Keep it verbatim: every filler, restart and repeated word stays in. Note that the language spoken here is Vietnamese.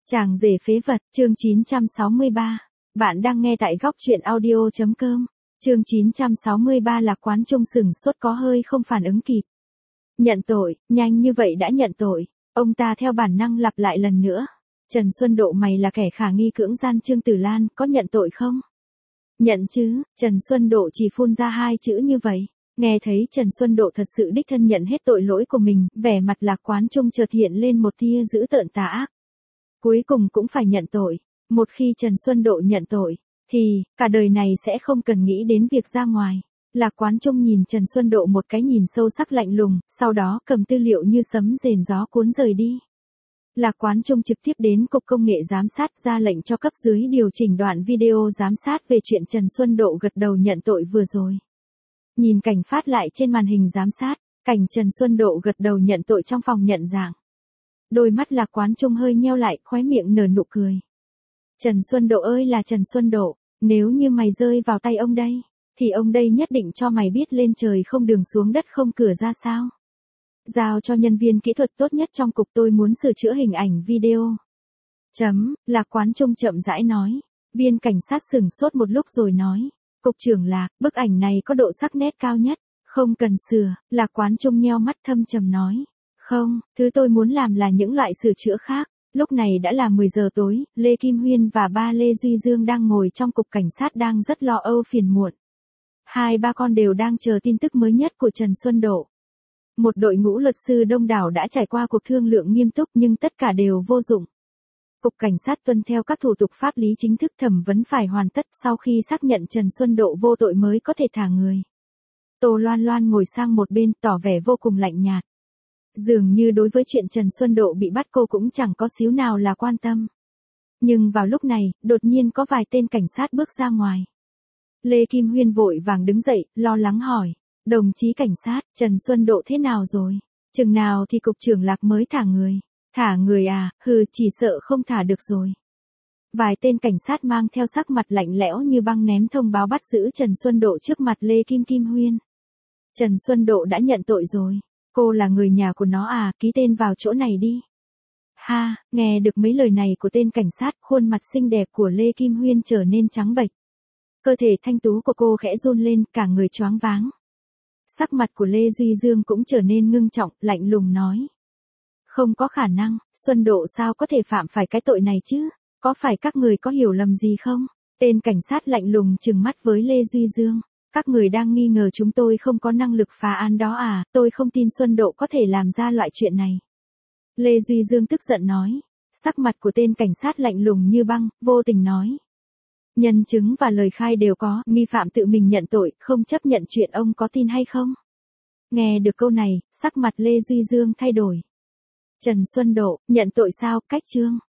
Chàng rể phế vật, chương chín trăm sáu mươi ba. Bạn đang nghe tại góc truyện audio chấm com. Chương chín trăm sáu mươi ba Lạc Quán Trung sừng sốt có hơi không phản ứng kịp. Nhận tội, nhanh như vậy đã nhận tội. Ông ta theo bản năng lặp lại lần nữa. Trần Xuân Độ, mày là kẻ khả nghi cưỡng gian Trương Tử Lan, có nhận tội không? Nhận chứ. Trần Xuân Độ chỉ phun ra hai chữ như vậy. Nghe thấy Trần Xuân Độ thật sự đích thân nhận hết tội lỗi của mình, vẻ mặt Lạc Quán Trung chợt hiện lên một tia dữ tợn tà ác. Cuối cùng cũng phải nhận tội. Một khi Trần Xuân Độ nhận tội, thì, cả đời này sẽ không cần nghĩ đến việc ra ngoài. Lạc Quán Trung nhìn Trần Xuân Độ một cái nhìn sâu sắc lạnh lùng, sau đó cầm tư liệu như sấm rền gió cuốn rời đi. Lạc Quán Trung trực tiếp đến Cục Công nghệ Giám sát ra lệnh cho cấp dưới điều chỉnh đoạn video giám sát về chuyện Trần Xuân Độ gật đầu nhận tội vừa rồi. Nhìn cảnh phát lại trên màn hình giám sát, cảnh Trần Xuân Độ gật đầu nhận tội trong phòng nhận dạng. Đôi mắt Lạc Quán Trung hơi nheo lại, khóe miệng nở nụ cười. Trần Xuân Độ ơi là Trần Xuân Độ, nếu như mày rơi vào tay ông đây, thì ông đây nhất định cho mày biết lên trời không đường xuống đất không cửa ra sao. Giao cho nhân viên kỹ thuật tốt nhất trong cục, tôi muốn sửa chữa hình ảnh video. Chấm, Lạc Quán Trung chậm rãi nói. Viên cảnh sát sửng sốt một lúc rồi nói. Cục trưởng Lạc, bức ảnh này có độ sắc nét cao nhất, không cần sửa. Lạc Quán Trung nheo mắt thâm trầm nói. Không, thứ tôi muốn làm là những loại sửa chữa khác. Lúc này đã là mười giờ tối, Lê Kim Huyên và ba Lê Duy Dương đang ngồi trong cục cảnh sát đang rất lo âu phiền muộn. Hai ba con đều đang chờ tin tức mới nhất của Trần Xuân Độ. Một đội ngũ luật sư đông đảo đã trải qua cuộc thương lượng nghiêm túc nhưng tất cả đều vô dụng. Cục cảnh sát tuân theo các thủ tục pháp lý chính thức thẩm vấn phải hoàn tất sau khi xác nhận Trần Xuân Độ vô tội mới có thể thả người. Tô Loan Loan ngồi sang một bên tỏ vẻ vô cùng lạnh nhạt. Dường như đối với chuyện Trần Xuân Độ bị bắt cô cũng chẳng có xíu nào là quan tâm. Nhưng vào lúc này, đột nhiên có vài tên cảnh sát bước ra ngoài. Lê Kim Huyên vội vàng đứng dậy, lo lắng hỏi. Đồng chí cảnh sát, Trần Xuân Độ thế nào rồi? Chừng nào thì cục trưởng Lạc mới thả người? Thả người à, hừ, chỉ sợ không thả được rồi. Vài tên cảnh sát mang theo sắc mặt lạnh lẽo như băng ném thông báo bắt giữ Trần Xuân Độ trước mặt Lê Kim Kim Huyên. Trần Xuân Độ đã nhận tội rồi. Cô là người nhà của nó à, ký tên vào chỗ này đi. Ha, nghe được mấy lời này của tên cảnh sát, khuôn mặt xinh đẹp của Lê Kim Huyên trở nên trắng bệch. Cơ thể thanh tú của cô khẽ run lên, cả người choáng váng. Sắc mặt của Lê Duy Dương cũng trở nên ngưng trọng, lạnh lùng nói. Không có khả năng, Xuân Độ sao có thể phạm phải cái tội này chứ? Có phải các người có hiểu lầm gì không? Tên cảnh sát lạnh lùng trừng mắt với Lê Duy Dương. Các người đang nghi ngờ chúng tôi không có năng lực phá án đó à, tôi không tin Xuân Độ có thể làm ra loại chuyện này. Lê Duy Dương tức giận nói. Sắc mặt của tên cảnh sát lạnh lùng như băng, vô tình nói. Nhân chứng và lời khai đều có, nghi phạm tự mình nhận tội, không chấp nhận chuyện ông có tin hay không? Nghe được câu này, sắc mặt Lê Duy Dương thay đổi. Trần Xuân Độ, nhận tội sao, cách chương?